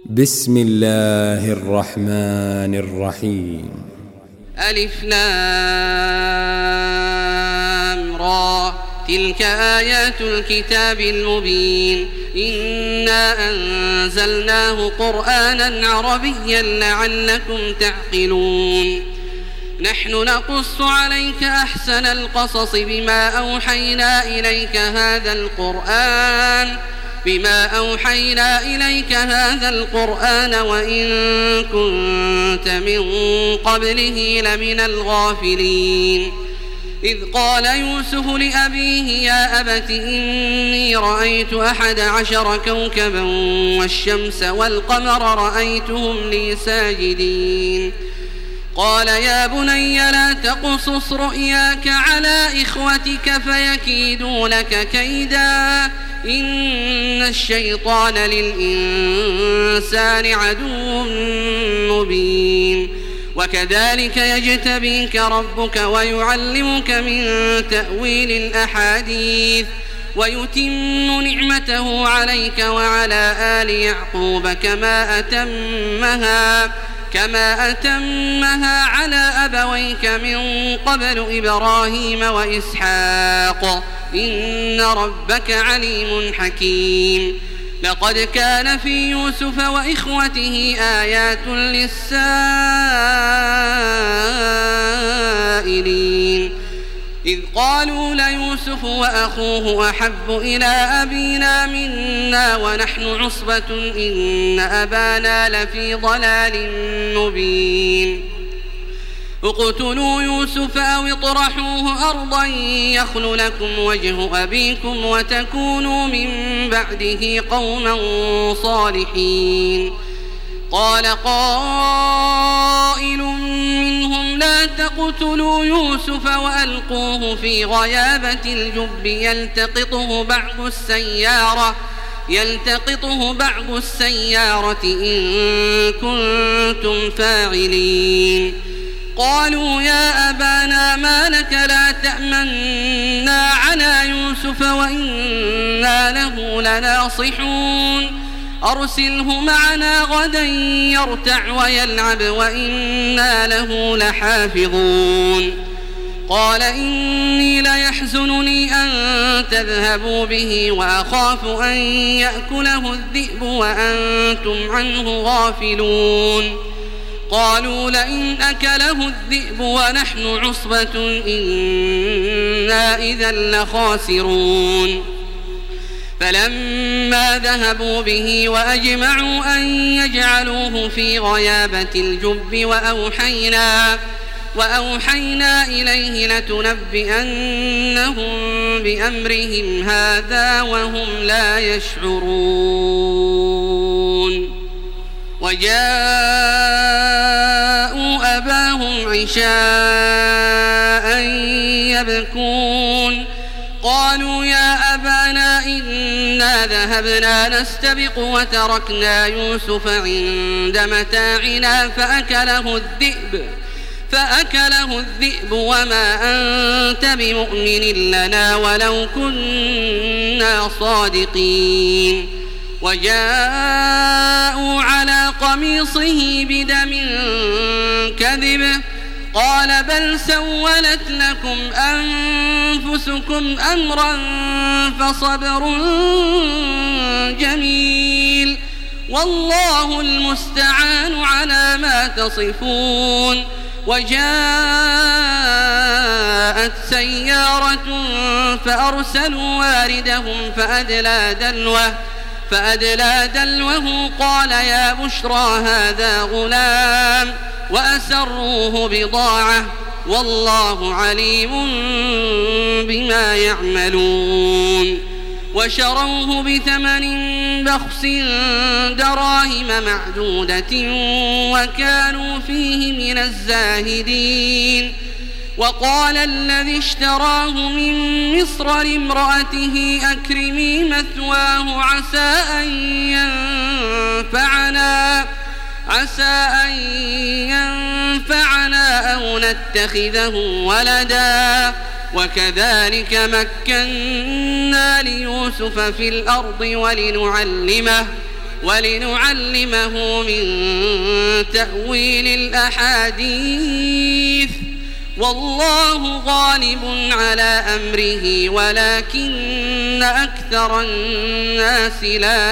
بسم الله الرحمن الرحيم. ألف لام را تلك آيات الكتاب المبين إنا أنزلناه قرآنا عربيا لعلكم تعقلون نحن نقص عليك أحسن القصص بما أوحينا إليك هذا القرآن وإن كنت من قبله لمن الغافلين إذ قال يوسف لأبيه يا أبت إني رأيت 11 كوكبا والشمس والقمر رأيتهم لي ساجدين قال يا بني لا تقصص رؤياك على إخوتك فيكيدوا لك كيدا إن الشيطان للإنسان عدو مبين وكذلك يجتبيك ربك ويعلمك من تأويل الأحاديث ويتم نعمته عليك وعلى آل يعقوب كما أتمها على أبويك من قبل إبراهيم وإسحاق إن ربك عليم حكيم لقد كان في يوسف وإخوته آيات للسائلين إذ قالوا ليوسف وأخوه أحب إلى أبينا منا ونحن عصبة إن أبانا لفي ضلال مبين اقتلوا يوسف أو اطرحوه أرضا يخل لكم وجه أبيكم وتكونوا من بعده قوما صالحين قال قائل منهم لا تقتلوا يوسف وألقوه في غيابة الجب يلتقطه بعض السيارة إن كنتم فاعلين قالوا يا أبانا ما لك لا تأمنا على يوسف وإنا له لناصحون أرسله معنا غدا يرتع ويلعب وإنا له لحافظون قال إني ليحزنني أن تذهبوا به وأخاف أن يأكله الذئب وأنتم عنه غافلون قالوا لئن أكله الذئب ونحن عصبة إنا إذا لخاسرون فلما ذهبوا به وأجمعوا أن يجعلوه في غيابة الجب وأوحينا إليه لتنبئنهم بأمرهم هذا وهم لا يشعرون وجاءوا أباهم عشاء يبكون قالوا يا أبانا إنا ذهبنا نستبق وتركنا يوسف عند متاعنا فأكله الذئب وما أنت بمؤمن لنا ولو كنا صادقين وجاءوا على قميصه بدم كذب قال بل سولت لكم أنفسكم أمرا فصبر جميل والله المستعان على ما تصفون وجاءت سيارة فأرسلوا واردهم فأدلى دلوه قال يا بشرى هذا غلام وأسروه بضاعة والله عليم بما يعملون وشروه بثمن بخس دراهم معدودة وكانوا فيه من الزاهدين وقال الذي اشتراه من مصر لامرأته أكرمي مثواه عسى أن ينفعنا أو نتخذه ولدا وكذلك مكنا ليوسف في الأرض ولنعلمه من تأويل الأحاديث والله غالب على أمره ولكن أكثر الناس لا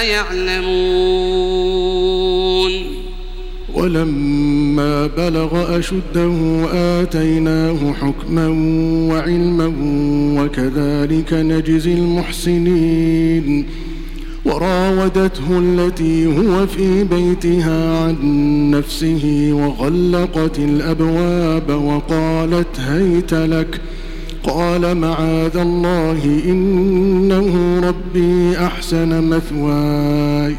يعلمون. ولما بلغ أشده آتيناه حكما وعلما وكذلك نجزي المحسنين. وراودته التي هو في بيتها عن نفسه وغلقت الأبواب وقالت هيت لك قال معاذ الله إنه ربي أحسن مثواي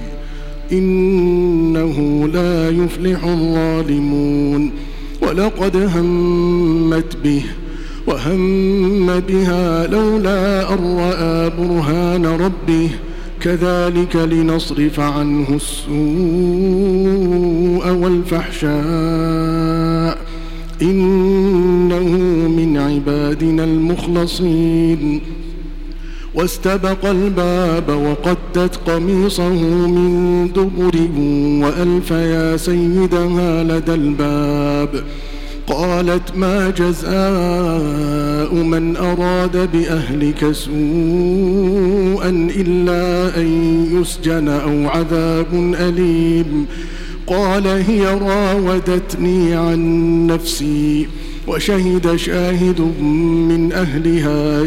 إنه لا يفلح الظالمون. ولقد همت به وهم بها لولا أن رأى برهان ربه كذلك لنصرف عنه السوء والفحشاء إنه من عبادنا المخلصين. واستبق الباب وقدت قميصه من دبر وألف يا سيدها لدى الباب. قالت ما جزاء من أراد بأهلك سوءا إلا أن يسجن أو عذاب أليم. قال هي راودتني عن نفسي وشهد شاهد من أهلها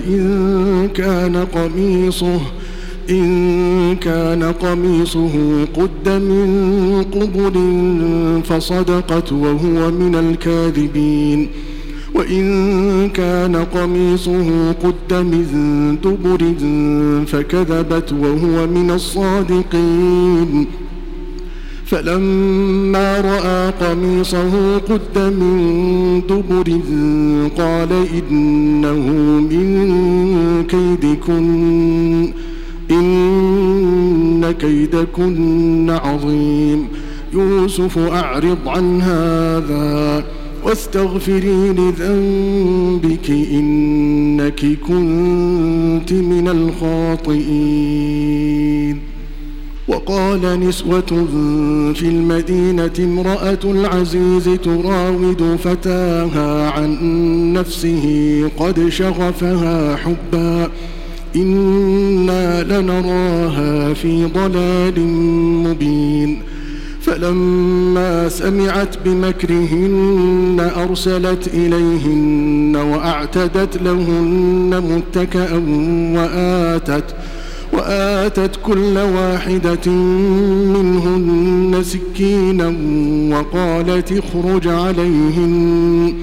إن كان قميصه قد من قبل فصدقت وهو من الكاذبين وإن كان قميصه قد من دبر فكذبت وهو من الصادقين. فلما رأى قميصه قد من دبر قال إنه من كيدكن إن كيدكن عظيم. يوسف أعرض عن هذا واستغفري لذنبك إنك كنت من الخاطئين. وقال نسوة في المدينة امرأة العزيز تراود فتاها عن نفسه قد شغفها حبا إنا لنراها في ضلال مبين. فلما سمعت بمكرهن أرسلت إليهن وأعتدت لهن متكأ وآتت كل واحدة منهن سكينا وقالت اخرج عليهن.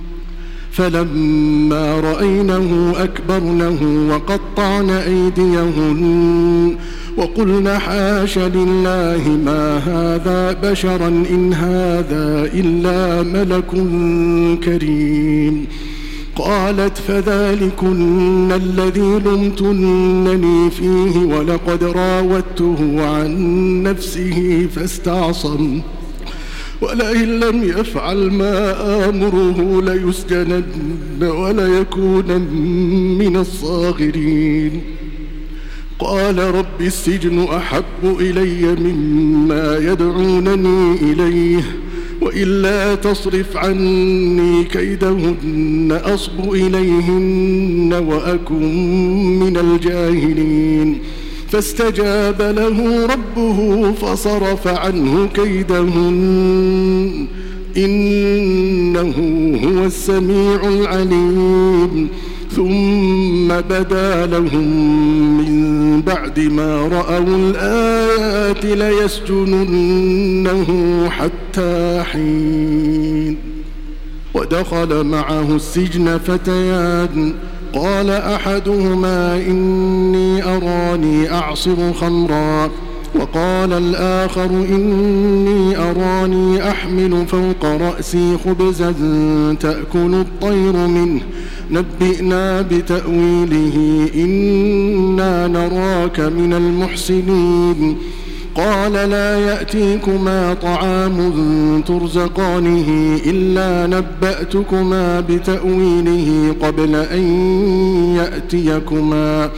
فلما رأينه أكبرنه وقطعن أيديهن وقلن حاش لله ما هذا بشرا إن هذا إلا ملك كريم. قالت فذلكن الذي لمتنني فيه ولقد راودته عن نفسه فاستعصم ولئن لم يفعل ما آمره ليسجنن وليكون من الصاغرين. قال رب السجن أحب إلي مما يدعونني إليه وإلا تصرف عني كيدهن أصب إليهن وأكن من الجاهلين. فاستجاب له ربه فصرف عنه كيدهن إنه هو السميع العليم. ثم بدا لهم من بعد ما رأوا الآيات ليسجننه حتى حين. ودخل معه السجن فتيان قال أحدهما إني أراني أعصر خمرا وقال الآخر إني أراني أحمل فوق رأسي خبزا تأكل الطير منه نبئنا بتأويله إنا نراك من المحسنين. قال لا يأتيكما طعام ترزقانه إلا نبأتكما بتأويله قبل أن يأتيكما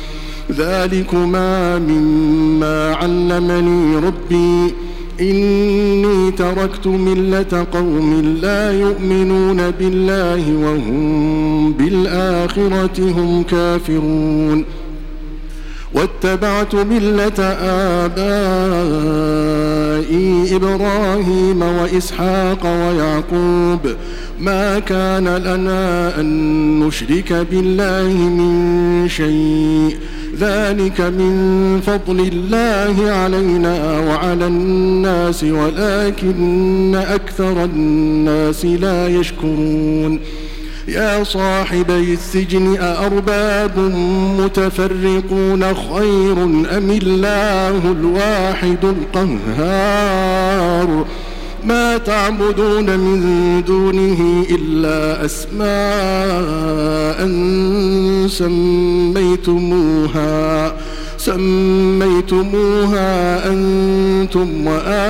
ذلكما مما علمني ربي إني تركت ملة قوم لا يؤمنون بالله وهم بالآخرة هم كافرون واتبعت ملة آبائي إبراهيم وإسحاق ويعقوب ما كان لنا أن نشرك بالله من شيء ذلك من فضل الله علينا وعلى الناس ولكن أكثر الناس لا يشكرون يا صاحبي السجن أأرباب متفرقون خير أم الله الواحد القهار ما تعبدون من دونه إلا أسماء سميتموها أنتم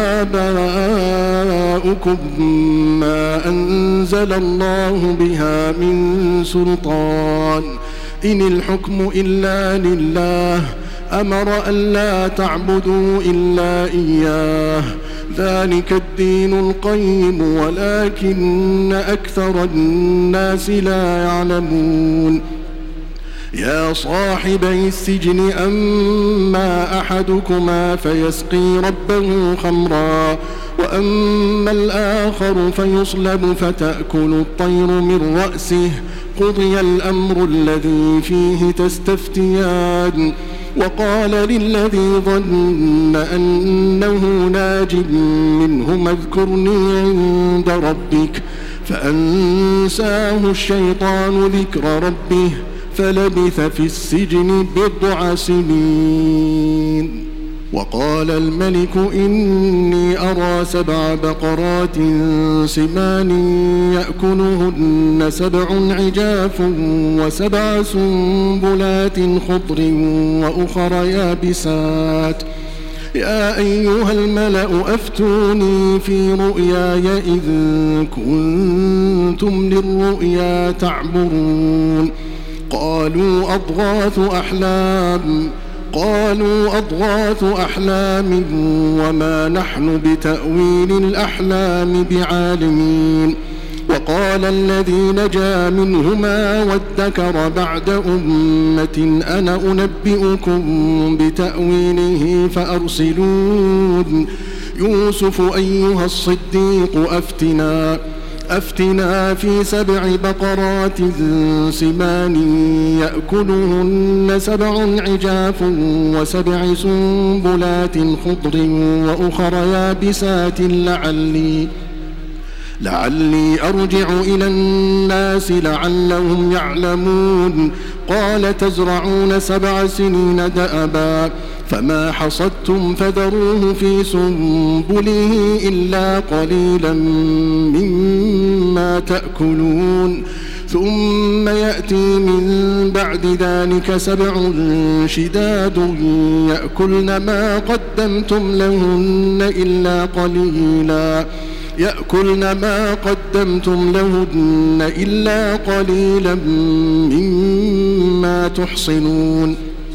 وآباؤكم ما أنزل الله بها من سلطان إن الحكم إلا لله أمر ألا تعبدوا إلا إياه ذلك الدين القيم ولكن أكثر الناس لا يعلمون يا صاحبي السجن أما أحدكما فيسقي ربه خمرا وأما الآخر فيصلب فتأكل الطير من رأسه قضي الأمر الذي فيه تستفتيان وقال للذي ظن أنه ناج منه اذكرني عند ربك فأنساه الشيطان ذكر ربه فلبث في السجن 9 سنين وقال الملك إني أرى 7 بقرات سمان يأكلهن 7 عجاف و7 سنبلات خضر وأخر يابسات يا أيها الملأ أفتوني في رؤياي إذ كنتم للرؤيا تعبرون قالوا أضغاث أحلام وما نحن بتأويل الأحلام بعالمين وقال الذي نجا منهما وادكر بعد أمة أنا أنبئكم بتأويله فأرسلون يوسف أيها الصديق أفتنا في 7 بقرات سمان يأكلهن 7 عجاف و7 سنبلات خضر وأخر يابسات لعلي أرجع إلى الناس لعلهم يعلمون قال تزرعون 7 سنين دأبا فما حصدتم فذروه في سنبله إلا قليلا مما تأكلون ثم يأتي من بعد ذلك 7 شداد يأكلن ما قدمتم لهن إلا قليلا مما تحصنون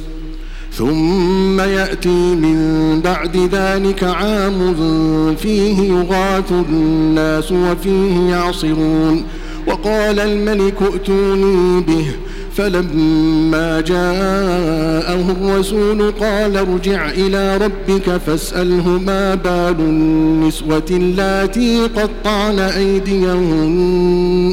ثم يأتي من بعد ذلك عام فيه يغاث الناس وفيه يعصرون وقال الملك ائتوني به فلما جاءه الرسول قال ارجع إلى ربك فاسأله ما بال النسوة اللاتي قطعن أيديهن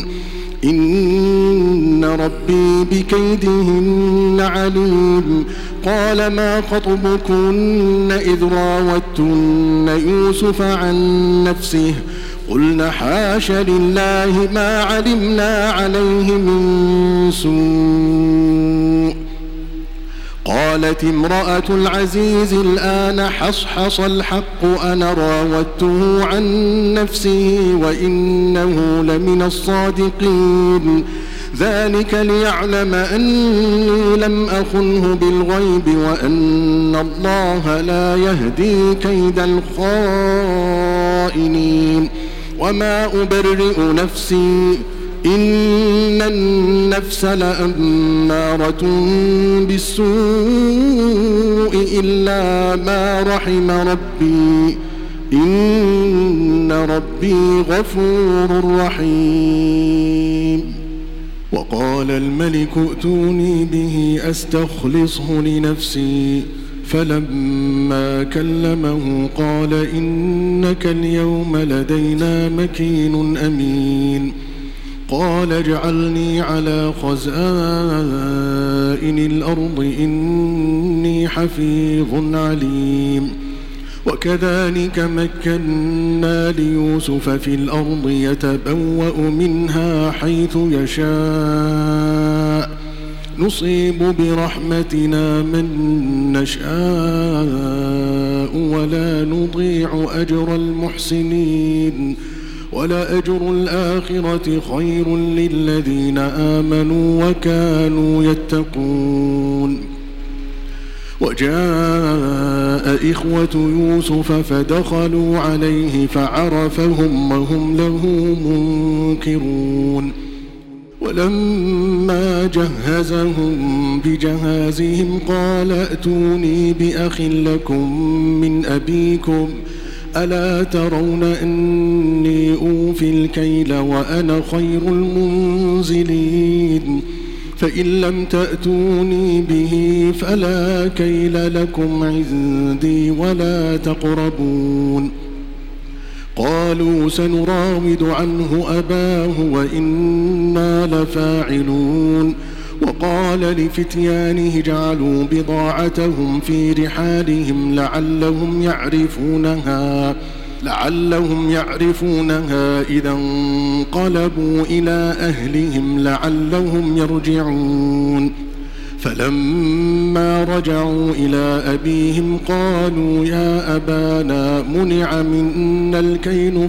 إن ربي بكيدهن عليم قال ما خطبكن إذ راوتن يوسف عن نفسه قلنا حاش لله ما علمنا عليه من سوء قالت امرأة العزيز الآن حصحص الحق أنا راودته عن نفسه وإنه لمن الصادقين ذلك ليعلم أني لم أخنه بالغيب وأن الله لا يهدي كيد الخائنين وما أبرئ نفسي إن النفس لأمارة بالسوء إلا ما رحم ربي إن ربي غفور رحيم. وقال الملك ائتوني به أستخلصه لنفسي فلما كلمه قال إنك اليوم لدينا مكين أمين. قال اجعلني على خزائن الأرض إني حفيظ عليم. وكذلك مكنا ليوسف في الأرض يتبوأ منها حيث يشاء نصيب برحمتنا من نشاء ولا نضيع أجر المحسنين ولأجر الآخرة خير للذين آمنوا وكانوا يتقون. وجاء إخوة يوسف فدخلوا عليه فعرفهم وهم له منكرون. ولما جهزهم بجهازهم قال ائتوني بأخ لكم من أبيكم ألا ترون أني أوفي الكيل وأنا خير المنزلين فإن لم تأتوني به فلا كيل لكم عندي ولا تقربون. قالوا سنراود عنه أباه وإنا لفاعلون. وقال لفتيانه اجعلوا بضاعتهم في رحالهم لعلهم يعرفونها إذا انقلبوا إلى أهلهم لعلهم يرجعون. فلما رجعوا إلى أبيهم قالوا يا أبانا منع منا الكيل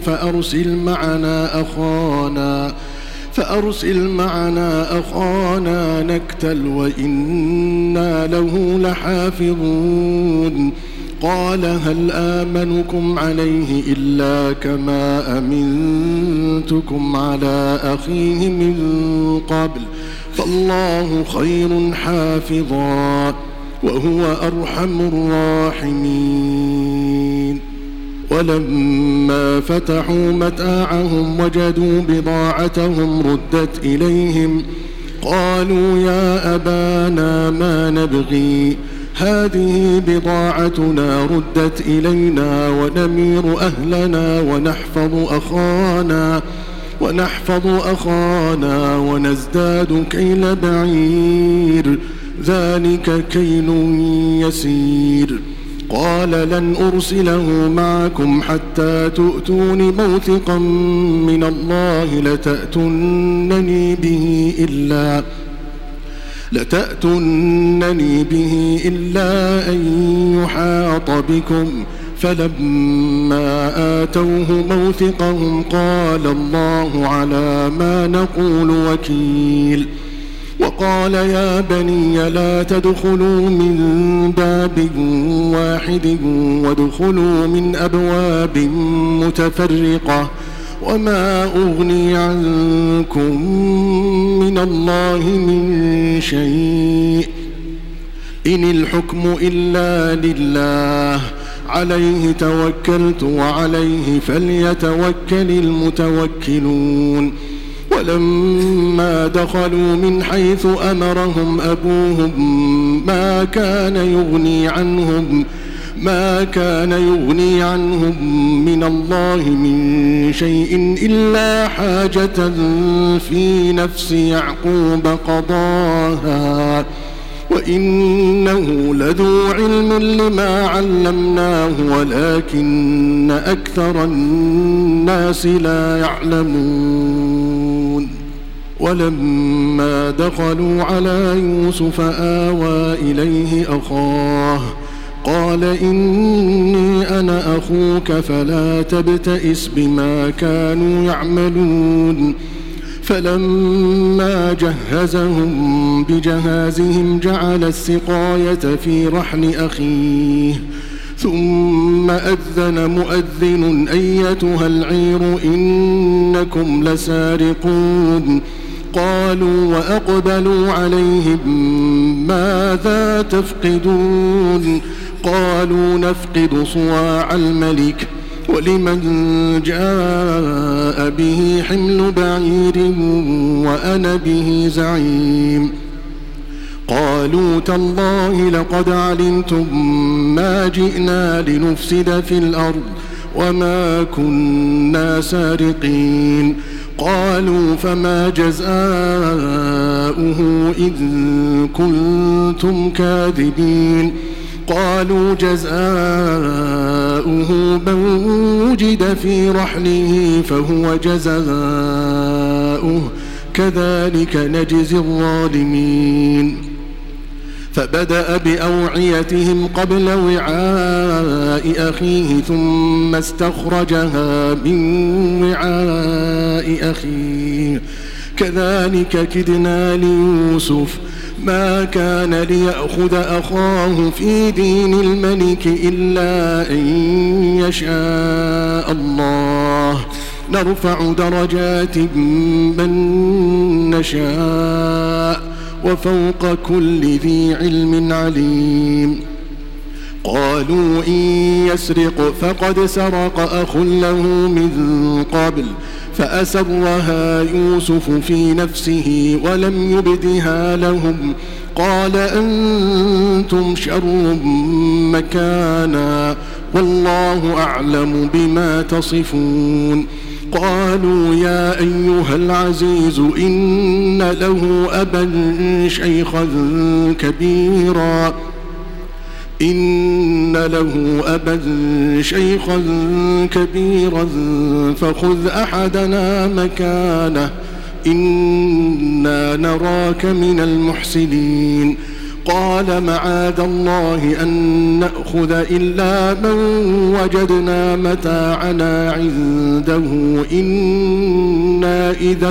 فأرسل معنا أخانا نكتل وإنا له لحافظون. قال هل آمنكم عليه إلا كما أمنتكم على أخيه من قبل فالله خير حافظا وهو أرحم الراحمين. ولما فتحوا متاعهم وجدوا بضاعتهم ردت إليهم قالوا يا أبانا ما نبغي هذه بضاعتنا ردت إلينا ونمير أهلنا ونحفظ أخانا ونزداد كيل بعير ذلك كيل يسير. قال لن أرسله معكم حتى تؤتون موثقا من الله لتأتونني به إلا أن يحاط بكم. فلما آتوه موثقهم قال الله على ما نقول وكيل. وقال يا بني لا تدخلوا من باب واحد وادخلوا من أبواب متفرقة وما أغني عنكم من الله من شيء إن الحكم إلا لله عليه توكلت وعليه فليتوكل المتوكلون. ولما دخلوا من حيث أمرهم أبوهم ما كان يغني عنهم من الله من شيء إلا حاجة في نفس يعقوب قضاها وإنه لذو علم لما علمناه ولكن أكثر الناس لا يعلمون. ولما دخلوا على يوسف آوى إليه أخاه قال إني أنا أخوك فلا تبتئس بما كانوا يعملون. فلما جهزهم بجهازهم جعل السقاية في رحل أخيه ثم أذن مؤذن أيتها العير إنكم لسارقون قالوا وأقبلوا عليهم ماذا تفقدون قالوا نفقد صواع الملك ولمن جاء به حمل بعير وأنا به زعيم قالوا تالله لقد علمتم ما جئنا لنفسد في الأرض وما كنا سارقين قالوا فما جزاؤه إن كنتم كاذبين قالوا جزاؤه من وجد في رحله فهو جزاؤه كذلك نجزي الظالمين فبدأ بأوعيتهم قبل وعاء أخيه ثم استخرجها من وعاء أخيه كذلك كدنا ليوسف ما كان ليأخذ أخاه في دين الملك إلا أن يشاء الله نرفع درجات من نشاء وفوق كل ذي علم عليم قالوا إن يسرق فقد سرق أخ له من قبل فأسرها يوسف في نفسه ولم يبدها لهم قال أنتم شر مكانا والله أعلم بما تصفون قالوا يا أيها العزيز إن له أبا شيخا كبيرا فخذ أحدنا مكانه إنا نراك من المحسنين قال معاذ الله أن نأخذ إلا من وجدنا متاعنا عنده إنا إذا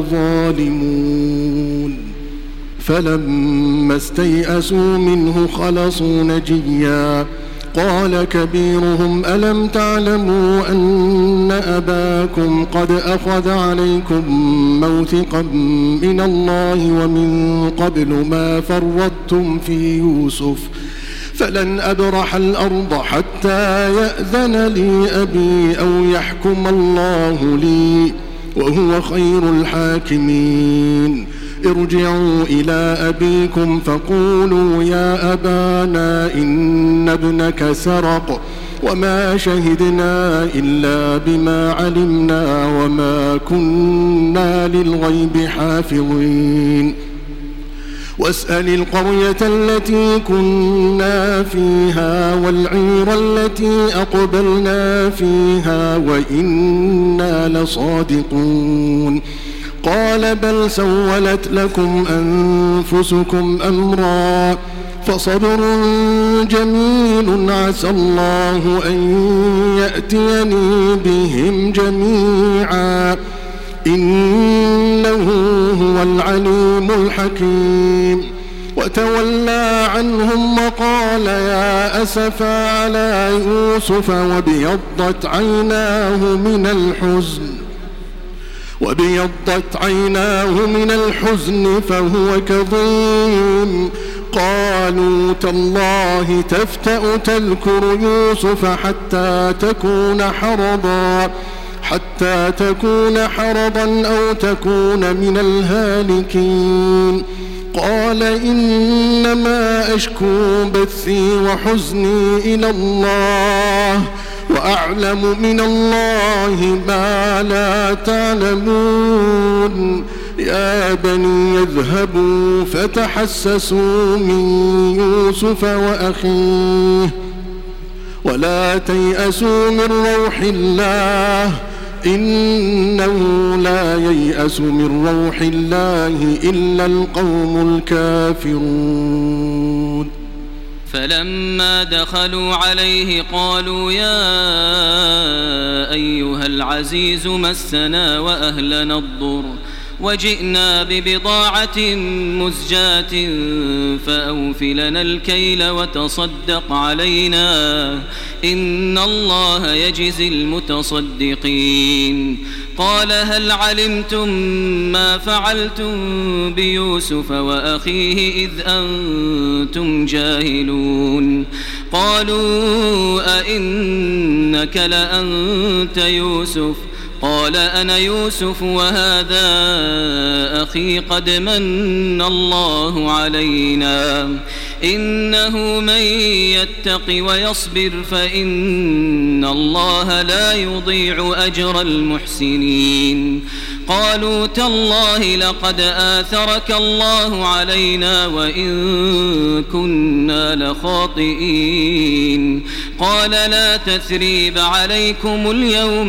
لظالمون فلما استيئسوا منه خلصوا نجيا قال كبيرهم ألم تعلموا أن أباكم قد أخذ عليكم موثقا من الله ومن قبل ما فرطتم في يوسف فلن أبرح الأرض حتى يأذن لي أبي أو يحكم الله لي وهو خير الحاكمين ارجعوا إلى أبيكم فقولوا يا أبانا إن ابنك سرق وما شهدنا إلا بما علمنا وما كنا للغيب حافظين واسأل القرية التي كنا فيها والعير التي أقبلنا فيها وإنا لصادقون قال بل سولت لكم أنفسكم أمرا فصبر جميل عسى الله أن يأتيني بهم جميعا إنه هو العليم الحكيم وتولى عنهم وقال يا أسفا على يوسف وابيضت عيناه من الحزن فهو كظيم قالوا تالله تفتأ تذكر يوسف حتى تكون حرضا أو تكون من الهالكين قال إنما أشكو بثي وحزني إلى الله وأعلم من الله ما لا تعلمون يا بني اذهبوا فتحسسوا من يوسف وأخيه ولا تيأسوا من روح الله إنه لا ييأس من روح الله إلا القوم الكافرون فلما دخلوا عليه قالوا يا أيها العزيز مسنا وأهلنا الضر وجئنا ببضاعة مزجاة فأوف لنا الكيل وتصدق علينا إن الله يجزي المتصدقين. قال هل علمتم ما فعلتم بيوسف وأخيه إذ أنتم جاهلون؟ قالوا أئنك لأنت يوسف؟ قال أنا يوسف وهذا أخي قد من الله علينا إنه من يتق ويصبر فإن الله لا يضيع أجر المحسنين. قالوا تالله لقد آثرك الله علينا وإن كنا لخاطئين. قال لا تثريب عليكم اليوم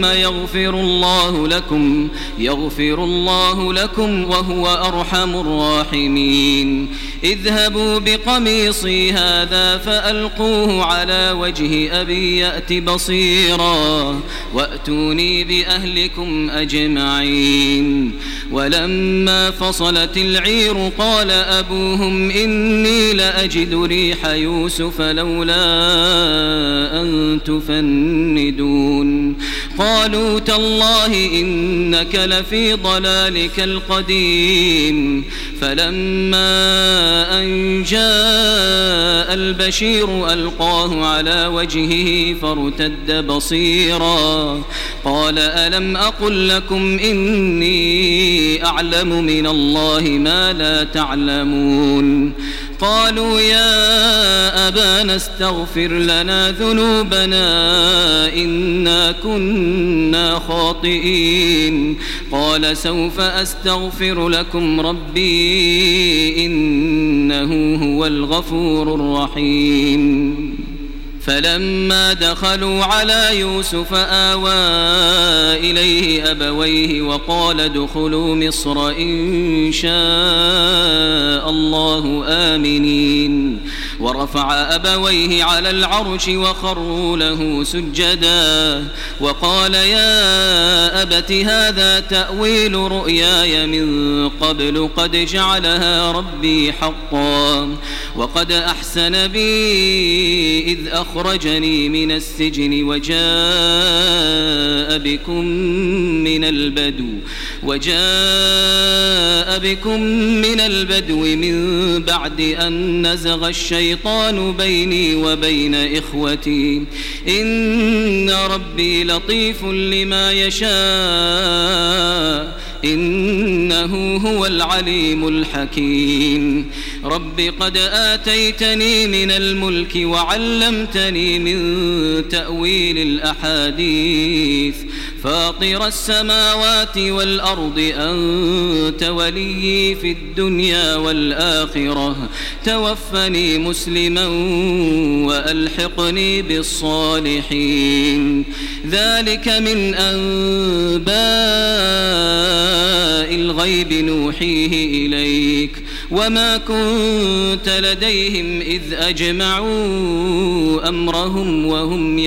يغفر الله لكم وهو أرحم الراحمين. اذهبوا بقميصي هذا فألقوه على وجه أبي يأت بصيرا وأتوني بأهلكم أجمعين. ولما فصلت العير قال أبوهم إني لأجد ريح يوسف لولا أن تفندون. قالوا تالله إنك لفي ضلالك القديم. فلما أن جاء البشير ألقاه على وجهه فارتد بصيرا قال ألم أقل لكم إني أعلم من الله ما لا تعلمون؟ قالوا يا أبانا استغفر لنا ذنوبنا إنا كنا خاطئين. قال سوف أستغفر لكم ربي إنه هو الغفور الرحيم. فلما دخلوا على يوسف آوى إليه أبويه وقال ادخلوا مصر إن شاء الله آمنين. ورفع أبويه على العرش وخروا له سجدا وقال يا أبت هذا تأويل رؤياي من قبل قد جعلها ربي حقا وقد أحسن بي إذ أخرجني من السجن وجاء بكم من البدو من بعد أن نزغ الشيطان بيني وبين إخوتي إن ربي لطيف لما يشاء إنه هو العليم الحكيم. رب قد آتيتني من الملك وعلمتني من تأويل الأحاديث فاطر السماوات والأرض أنت وليي في الدنيا والآخرة توفني مسلما وألحقني بالصالحين. ذلك من أنباء الغيب نوحيه إليك وما كنت لديهم إذ أجمعوا أمرهم وهم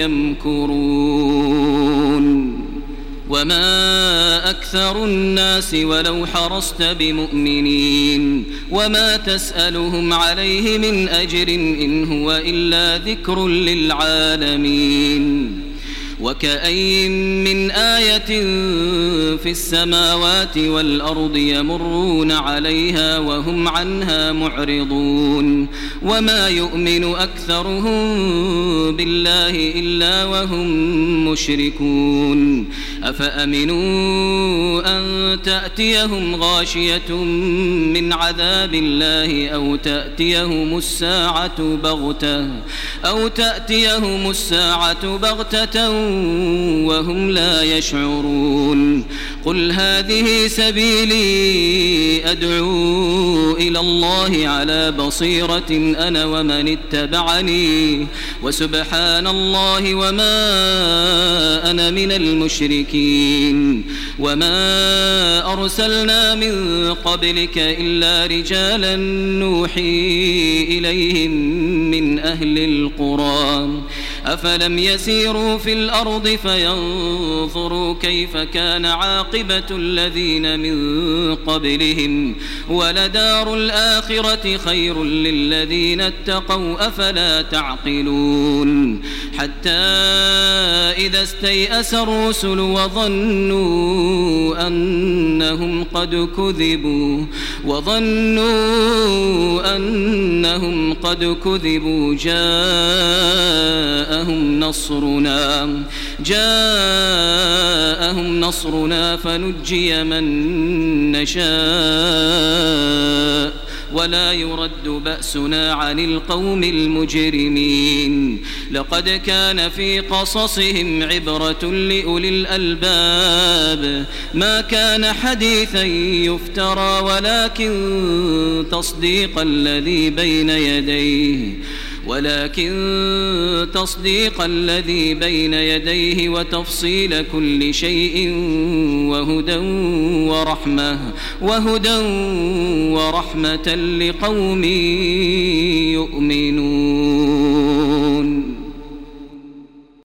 يمكرون. وما أكثر الناس ولو حرصت بمؤمنين وما تسألهم عليه من أجر إن هو إلا ذكر للعالمين. وكأين من آية في السماوات والأرض يمرون عليها وهم عنها معرضون وما يؤمن أكثرهم بالله إلا وهم مشركون. أفأمنوا أن تأتيهم غاشية من عذاب الله أو تأتيهم الساعة بغتة وهم لا يشعرون. قل هذه سبيلي أدعو إلى الله على بصيرة أنا ومن اتبعني وسبحان الله وما أنا من المشركين. وما أرسلنا من قبلك إلا رجالا نوحي إليهم من أهل القرى أفلم يسيروا في الأرض فينظروا كيف كان عاقبة الذين من قبلهم ولدار الآخرة خير للذين اتقوا أفلا تعقلون حتى إذا استيأس الرسل وظنوا أنهم قد كذبوا جاءهم نصرنا فنجي من نشاء ولا يرد بأسنا عن القوم المجرمين لقد كان في قصصهم عبرة لأولي الألباب ما كان حديثا يفترى ولكن تصديق الذي بين يديه وتفصيل كل شيء وهدى ورحمة لقوم يؤمنون.